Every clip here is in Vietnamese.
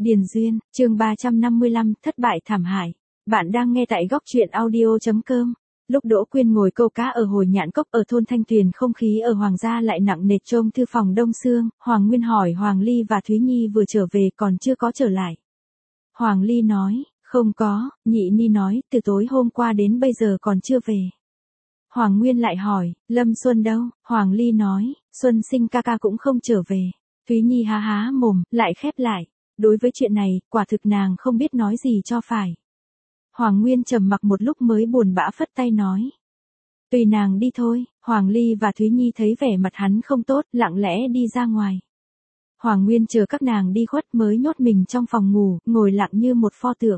Điền Duyên, chương 355, thất bại thảm hại. Bạn đang nghe tại góc truyện audio.com. Lúc Đỗ Quyên ngồi câu cá ở Hồi Nhạn Cốc ở thôn Thanh Tuyền, không khí ở Hoàng gia lại nặng nề. Trông thư phòng đông sương, Hoàng Nguyên hỏi Hoàng Ly và Thúy Nhi vừa trở về còn chưa có trở lại. Hoàng Ly nói, không có, Nhị Ni nói, từ tối hôm qua đến bây giờ còn chưa về. Hoàng Nguyên lại hỏi, Lâm Xuân đâu? Hoàng Ly nói, Xuân Sinh ca ca cũng không trở về. Thúy Nhi há há mồm, lại khép lại. Đối với chuyện này, quả thực nàng không biết nói gì cho phải. Hoàng Nguyên trầm mặc một lúc mới buồn bã phất tay nói. Tùy nàng đi thôi. Hoàng Ly và Thúy Nhi thấy vẻ mặt hắn không tốt, lặng lẽ đi ra ngoài. Hoàng Nguyên chờ các nàng đi khuất mới nhốt mình trong phòng ngủ, ngồi lặng như một pho tượng.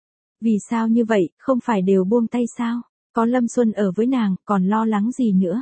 Vì sao như vậy, không phải đều buông tay sao? Có Lâm Xuân ở với nàng, còn lo lắng gì nữa?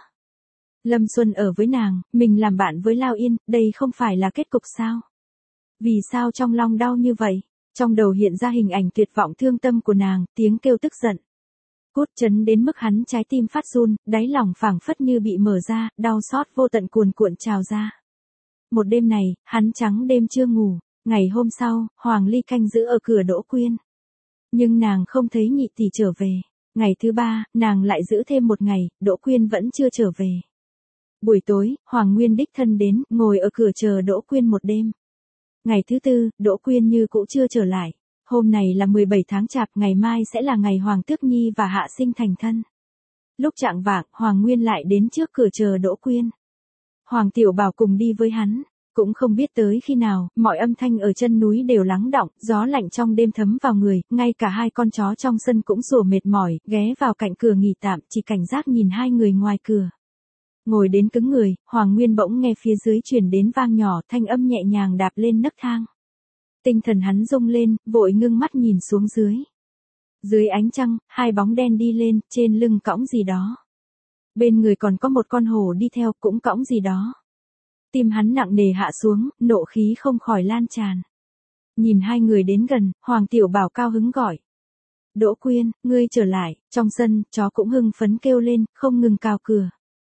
Lâm Xuân ở với nàng, mình làm bạn với Lao Yên, đây không phải là kết cục sao? Vì sao trong lòng đau như vậy? Trong đầu hiện ra hình ảnh tuyệt vọng thương tâm của nàng, tiếng kêu tức giận. Cốt chấn đến mức hắn trái tim phát run, đáy lòng phảng phất như bị mở ra, đau xót vô tận cuồn cuộn trào ra. Một đêm này, hắn trắng đêm chưa ngủ. Ngày hôm sau, Hoàng Ly canh giữ ở cửa Đỗ Quyên. Nhưng nàng không thấy nhị tỷ trở về. Ngày thứ ba, nàng lại giữ thêm một ngày, Đỗ Quyên vẫn chưa trở về. Buổi tối, Hoàng Nguyên đích thân đến, ngồi ở cửa chờ Đỗ Quyên một đêm. Ngày thứ tư, Đỗ Quyên như cũ chưa trở lại. Hôm này là 17 tháng Chạp, ngày mai sẽ là ngày Hoàng Tước Nhi và Hạ Sinh thành thân. Lúc chạng vạng, Hoàng Nguyên lại đến trước cửa chờ Đỗ Quyên. Hoàng Tiểu Bảo cùng đi với hắn. Cũng không biết tới khi nào, mọi âm thanh ở chân núi đều lắng đọng, gió lạnh trong đêm thấm vào người, ngay cả hai con chó trong sân cũng sủa mệt mỏi, ghé vào cạnh cửa nghỉ tạm, chỉ cảnh giác nhìn hai người ngoài cửa. Ngồi đến cứng người, Hoàng Nguyên bỗng nghe phía dưới truyền đến vang nhỏ, thanh âm nhẹ nhàng đạp lên nấc thang. Tinh thần hắn rung lên, vội ngưng mắt nhìn xuống dưới. Dưới ánh trăng, hai bóng đen đi lên, trên lưng cõng gì đó. Bên người còn có một con hổ đi theo, cũng cõng gì đó. Tim hắn nặng nề hạ xuống, nộ khí không khỏi lan tràn. Nhìn hai người đến gần, Hoàng Tiểu Bảo cao hứng gọi. Đỗ Quyên, ngươi trở lại. Trong sân, chó cũng hưng phấn kêu lên, không ngừng cào cửa.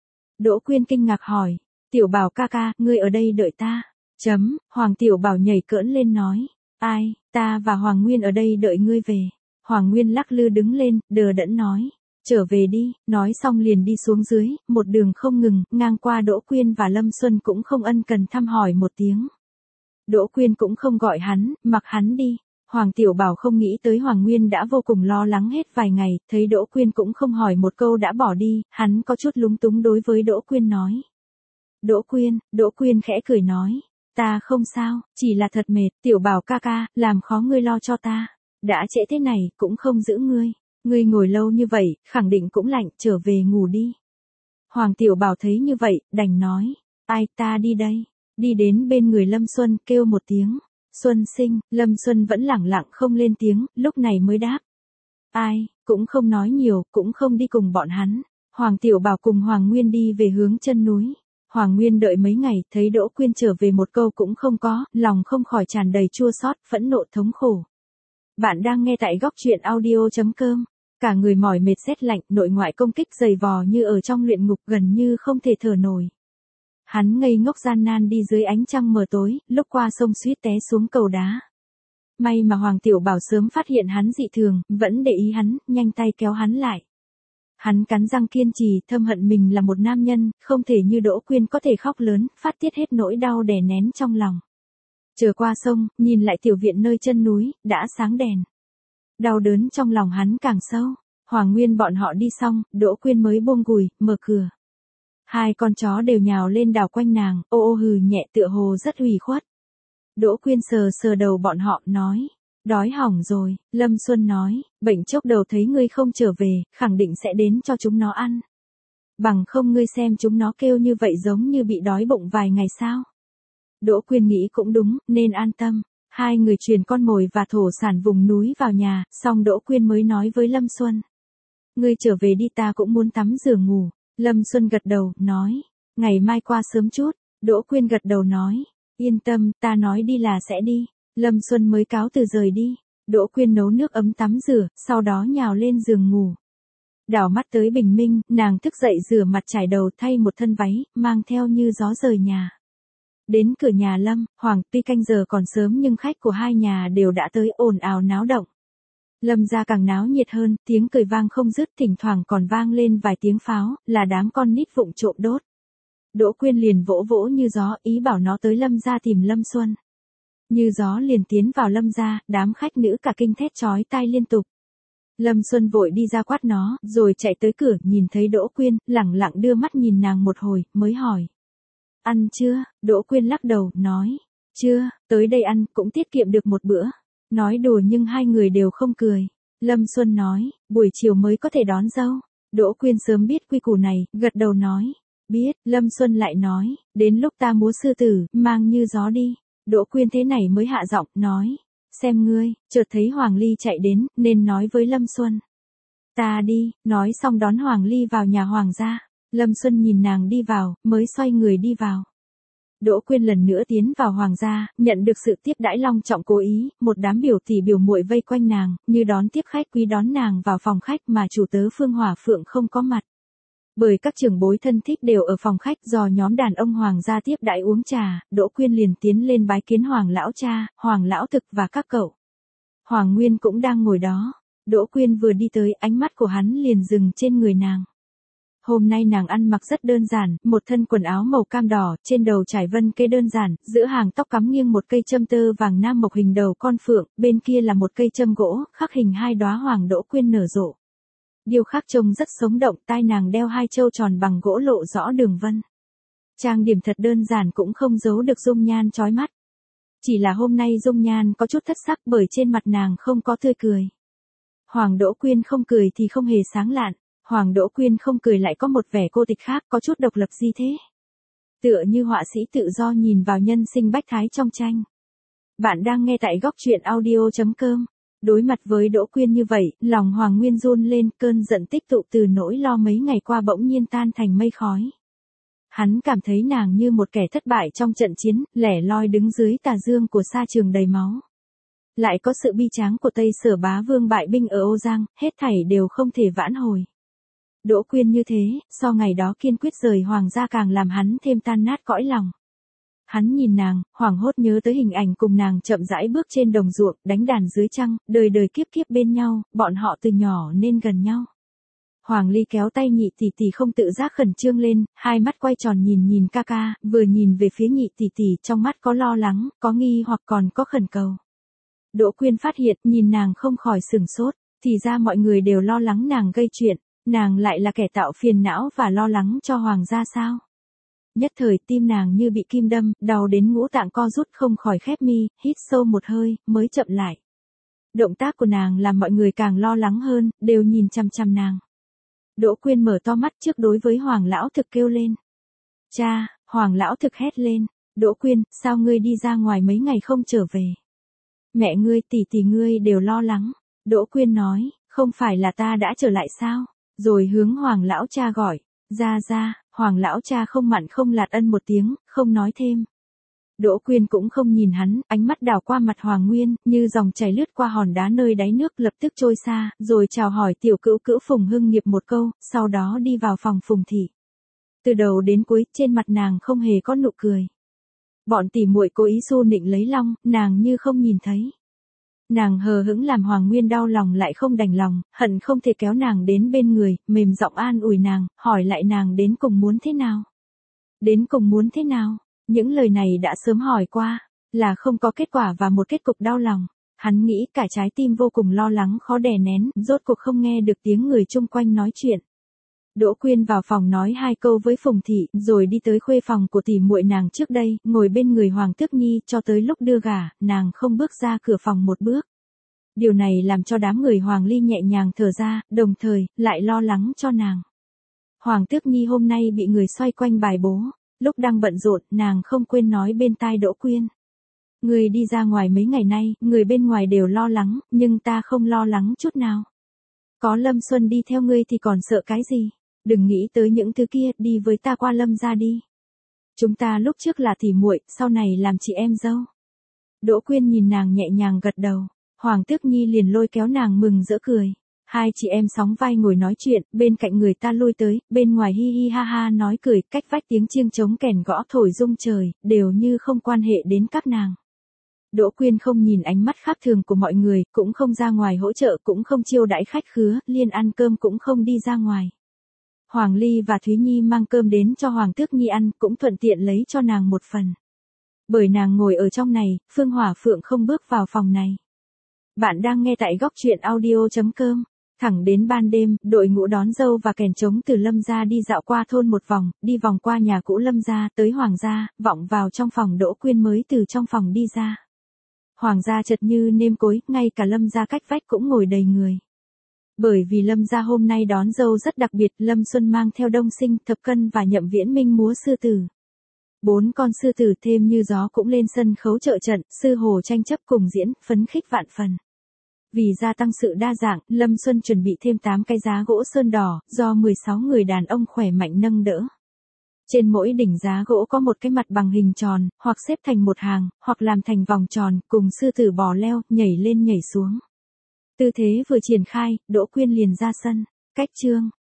Đỗ Quyên kinh ngạc hỏi, Tiểu Bảo ca ca, ngươi ở đây đợi ta. Hoàng Tiểu Bảo nhảy cỡn lên nói, ai, ta và Hoàng Nguyên ở đây đợi ngươi về. Hoàng Nguyên lắc lư đứng lên, đờ đẫn nói, trở về đi, nói xong liền đi xuống dưới, một đường không ngừng, ngang qua Đỗ Quyên và Lâm Xuân cũng không ân cần thăm hỏi một tiếng. Đỗ Quyên cũng không gọi hắn, mặc hắn đi. Hoàng Tiểu Bảo không nghĩ tới Hoàng Nguyên đã vô cùng lo lắng hết vài ngày, thấy Đỗ Quyên cũng không hỏi một câu đã bỏ đi, hắn có chút lúng túng đối với Đỗ Quyên nói. Đỗ Quyên khẽ cười nói, ta không sao, chỉ là thật mệt, Tiểu Bảo ca ca, làm khó ngươi lo cho ta. Đã trễ thế này, cũng không giữ ngươi. Ngươi ngồi lâu như vậy, khẳng định cũng lạnh, trở về ngủ đi. Hoàng Tiểu Bảo thấy như vậy, đành nói, ai, ta đi đây. Đi đến bên người Lâm Xuân, kêu một tiếng. Xuân Sinh. Lâm Xuân vẫn lẳng lặng không lên tiếng, lúc này mới đáp. Ai, cũng không nói nhiều, cũng không đi cùng bọn hắn. Hoàng Tiểu Bảo cùng Hoàng Nguyên đi về hướng chân núi. Hoàng Nguyên đợi mấy ngày, thấy Đỗ Quyên trở về một câu cũng không có, lòng không khỏi tràn đầy chua xót, phẫn nộ thống khổ. Bạn đang nghe tại góc truyện audio.com. Cả người mỏi mệt rét lạnh, nội ngoại công kích dày vò như ở trong luyện ngục, gần như không thể thở nổi. Hắn ngây ngốc gian nan đi dưới ánh trăng mờ tối, lúc qua sông suýt té xuống cầu đá. May mà Hoàng Tiểu Bảo sớm phát hiện hắn dị thường, vẫn để ý hắn, nhanh tay kéo hắn lại. Hắn cắn răng kiên trì, thâm hận mình là một nam nhân, không thể như Đỗ Quyên có thể khóc lớn, phát tiết hết nỗi đau đè nén trong lòng. Chờ qua sông, nhìn lại tiểu viện nơi chân núi, đã sáng đèn. Đau đớn trong lòng hắn càng sâu. Hoàng Nguyên bọn họ đi xong, Đỗ Quyên mới buông gùi, mở cửa. Hai con chó đều nhào lên đảo quanh nàng, ô ô hừ nhẹ tựa hồ rất ủy khuất. Đỗ Quyên sờ sờ đầu bọn họ, nói. Đói hỏng rồi. Lâm Xuân nói, bệnh chốc đầu thấy ngươi không trở về, khẳng định sẽ đến cho chúng nó ăn. Bằng không ngươi xem chúng nó kêu như vậy giống như bị đói bụng vài ngày sao. Đỗ Quyên nghĩ cũng đúng, nên an tâm. Hai người truyền con mồi và thổ sản vùng núi vào nhà, xong Đỗ Quyên mới nói với Lâm Xuân. Ngươi trở về đi, ta cũng muốn tắm rửa ngủ. Lâm Xuân gật đầu, nói. Ngày mai qua sớm chút. Đỗ Quyên gật đầu nói. Yên tâm, ta nói đi là sẽ đi. Lâm Xuân mới cáo từ rời đi. Đỗ Quyên nấu nước ấm tắm rửa, sau đó nhào lên giường ngủ. Đảo mắt tới bình minh, nàng thức dậy rửa mặt trải đầu thay một thân váy, mang theo như gió rời nhà. Đến cửa nhà Lâm, Hoàng, tuy canh giờ còn sớm nhưng khách của hai nhà đều đã tới ồn ào náo động. Lâm gia càng náo nhiệt hơn, tiếng cười vang không dứt, thỉnh thoảng còn vang lên vài tiếng pháo, là đám con nít vụng trộm đốt. Đỗ Quyên liền vỗ vỗ Như Gió, ý bảo nó tới Lâm gia tìm Lâm Xuân. Như Gió liền tiến vào Lâm gia, đám khách nữ cả kinh thét chói tai liên tục. Lâm Xuân vội đi ra quát nó, rồi chạy tới cửa, nhìn thấy Đỗ Quyên, lẳng lặng đưa mắt nhìn nàng một hồi, mới hỏi. Ăn chưa? Đỗ Quyên lắc đầu, nói. Chưa, tới đây ăn, cũng tiết kiệm được một bữa. Nói đùa nhưng hai người đều không cười. Lâm Xuân nói, buổi chiều mới có thể đón dâu. Đỗ Quyên sớm biết quy củ này, gật đầu nói. Biết, Lâm Xuân lại nói, đến lúc ta múa sư tử, mang Như Gió đi. Đỗ Quyên thế này mới hạ giọng, nói. Xem ngươi, chợt thấy Hoàng Ly chạy đến, nên nói với Lâm Xuân. Ta đi, nói xong đón Hoàng Ly vào nhà Hoàng gia. Lâm Xuân nhìn nàng đi vào, mới xoay người đi vào. Đỗ Quyên lần nữa tiến vào Hoàng gia, nhận được sự tiếp đãi long trọng cố ý, một đám biểu tỷ biểu muội vây quanh nàng, như đón tiếp khách quý đón nàng vào phòng khách mà chủ tớ Phương Hỏa Phượng không có mặt. Bởi các trưởng bối thân thích đều ở phòng khách do nhóm đàn ông Hoàng gia tiếp đãi uống trà, Đỗ Quyên liền tiến lên bái kiến Hoàng lão cha, Hoàng lão thực và các cậu. Hoàng Nguyên cũng đang ngồi đó. Đỗ Quyên vừa đi tới, ánh mắt của hắn liền dừng trên người nàng. Hôm nay nàng ăn mặc rất đơn giản, một thân quần áo màu cam đỏ, trên đầu trải vân cây đơn giản, giữa hàng tóc cắm nghiêng một cây châm tơ vàng nam mộc hình đầu con phượng, bên kia là một cây châm gỗ, khắc hình hai đóa hoàng Đỗ Quyên nở rộ. Điêu khắc trông rất sống động, tai nàng đeo hai châu tròn bằng gỗ lộ rõ đường vân. Trang điểm thật đơn giản cũng không giấu được dung nhan chói mắt. Chỉ là hôm nay dung nhan có chút thất sắc bởi trên mặt nàng không có tươi cười. Hoàng Đỗ Quyên không cười thì không hề sáng lạn. Hoàng Đỗ Quyên không cười lại có một vẻ cô tịch khác, có chút độc lập gì thế. Tựa như họa sĩ tự do nhìn vào nhân sinh bách thái trong tranh. Bạn đang nghe tại góc truyện audio.com. Đối mặt với Đỗ Quyên như vậy, lòng Hoàng Nguyên run lên, cơn giận tích tụ từ nỗi lo mấy ngày qua bỗng nhiên tan thành mây khói. Hắn cảm thấy nàng như một kẻ thất bại trong trận chiến, lẻ loi đứng dưới tà dương của sa trường đầy máu. Lại có sự bi tráng của Tây Sở Bá Vương bại binh ở Âu Giang, hết thảy đều không thể vãn hồi. Đỗ Quyên như thế, so ngày đó kiên quyết rời Hoàng gia càng làm hắn thêm tan nát cõi lòng. Hắn nhìn nàng, hoảng hốt nhớ tới hình ảnh cùng nàng chậm rãi bước trên đồng ruộng, đánh đàn dưới trăng, đời đời kiếp kiếp bên nhau, bọn họ từ nhỏ nên gần nhau. Hoàng Ly kéo tay nhị tỷ tỷ không tự giác khẩn trương lên, hai mắt quay tròn nhìn ca ca, vừa nhìn về phía nhị tỷ tỷ, trong mắt có lo lắng, có nghi hoặc còn có khẩn cầu. Đỗ Quyên phát hiện, nhìn nàng không khỏi sửng sốt, thì ra mọi người đều lo lắng nàng gây chuyện, nàng lại là kẻ tạo phiền não và lo lắng cho Hoàng gia sao? Nhất thời tim nàng như bị kim đâm, đau đến ngũ tạng co rút không khỏi khép mi, hít sâu một hơi, mới chậm lại. Động tác của nàng làm mọi người càng lo lắng hơn, đều nhìn chằm chằm nàng. Đỗ Quyên mở to mắt trước đối với Hoàng lão thực kêu lên. Cha, Hoàng lão thực hét lên. Đỗ Quyên, sao ngươi đi ra ngoài mấy ngày không trở về? Mẹ ngươi tỷ ngươi đều lo lắng. Đỗ Quyên nói, không phải là ta đã trở lại sao? Rồi hướng Hoàng lão cha gọi. Ra, Hoàng lão cha không mặn không lạt ân một tiếng, không nói thêm. Đỗ Quyên cũng không nhìn hắn, ánh mắt đảo qua mặt Hoàng Nguyên, như dòng chảy lướt qua hòn đá nơi đáy nước lập tức trôi xa, rồi chào hỏi tiểu cữu cữu Phùng Hưng Nghiệp một câu, sau đó đi vào phòng Phùng thị. Từ đầu đến cuối, trên mặt nàng không hề có nụ cười. Bọn tỉ muội cố ý xu nịnh lấy long, nàng như không nhìn thấy. Nàng hờ hững làm Hoàng Nguyên đau lòng lại không đành lòng, hận không thể kéo nàng đến bên người, mềm giọng an ủi nàng, hỏi lại nàng đến cùng muốn thế nào. Đến cùng muốn thế nào? Những lời này đã sớm hỏi qua, là không có kết quả và một kết cục đau lòng. Hắn nghĩ cả trái tim vô cùng lo lắng khó đè nén, rốt cuộc không nghe được tiếng người chung quanh nói chuyện. Đỗ Quyên vào phòng nói hai câu với Phùng thị, rồi đi tới khuê phòng của tỷ muội nàng trước đây, ngồi bên người Hoàng Tước Nhi, cho tới lúc đưa gả, nàng không bước ra cửa phòng một bước. Điều này làm cho đám người Hoàng Ly nhẹ nhàng thở ra, đồng thời, lại lo lắng cho nàng. Hoàng Tước Nhi hôm nay bị người xoay quanh bài bố, lúc đang bận rộn, nàng không quên nói bên tai Đỗ Quyên. Người đi ra ngoài mấy ngày nay, người bên ngoài đều lo lắng, nhưng ta không lo lắng chút nào. Có Lâm Xuân đi theo ngươi thì còn sợ cái gì? Đừng nghĩ tới những thứ kia, đi với ta qua Lâm gia đi. Chúng ta lúc trước là tỷ muội, sau này làm chị em dâu. Đỗ Quyên nhìn nàng nhẹ nhàng gật đầu. Hoàng Tước Nhi liền lôi kéo nàng mừng rỡ cười. Hai chị em sóng vai ngồi nói chuyện, bên cạnh người ta lui tới, bên ngoài hi hi ha ha nói cười, cách vách tiếng chiêng trống kèn gõ thổi rung trời, đều như không quan hệ đến các nàng. Đỗ Quyên không nhìn ánh mắt khác thường của mọi người, cũng không ra ngoài hỗ trợ, cũng không chiêu đãi khách khứa, liên ăn cơm cũng không đi ra ngoài. Hoàng Ly và Thúy Nhi mang cơm đến cho Hoàng Tước Nhi ăn, cũng thuận tiện lấy cho nàng một phần. Bởi nàng ngồi ở trong này, Phương Hỏa Phượng không bước vào phòng này. Bạn đang nghe tại góc truyện audio.com. Thẳng đến ban đêm, đội ngũ đón dâu và kèn trống từ Lâm gia đi dạo qua thôn một vòng, đi vòng qua nhà cũ Lâm gia, tới Hoàng gia, vọng vào trong phòng Đỗ Quyên mới từ trong phòng đi ra. Hoàng gia chật như nêm cối, ngay cả Lâm gia cách vách cũng ngồi đầy người. Bởi vì Lâm gia hôm nay đón dâu rất đặc biệt, Lâm Xuân mang theo Đông Sinh, Thập Cân và Nhậm Viễn Minh múa sư tử. 4 con sư tử thêm như gió cũng lên sân khấu trợ trận, sư hồ tranh chấp cùng diễn, phấn khích vạn phần. Vì gia tăng sự đa dạng, Lâm Xuân chuẩn bị thêm 8 cái giá gỗ sơn đỏ, do 16 người đàn ông khỏe mạnh nâng đỡ. Trên mỗi đỉnh giá gỗ có một cái mặt bằng hình tròn, hoặc xếp thành một hàng, hoặc làm thành vòng tròn, cùng sư tử bò leo, nhảy lên nhảy xuống. Tư thế vừa triển khai, Đỗ Quyên liền ra sân. Cách chương.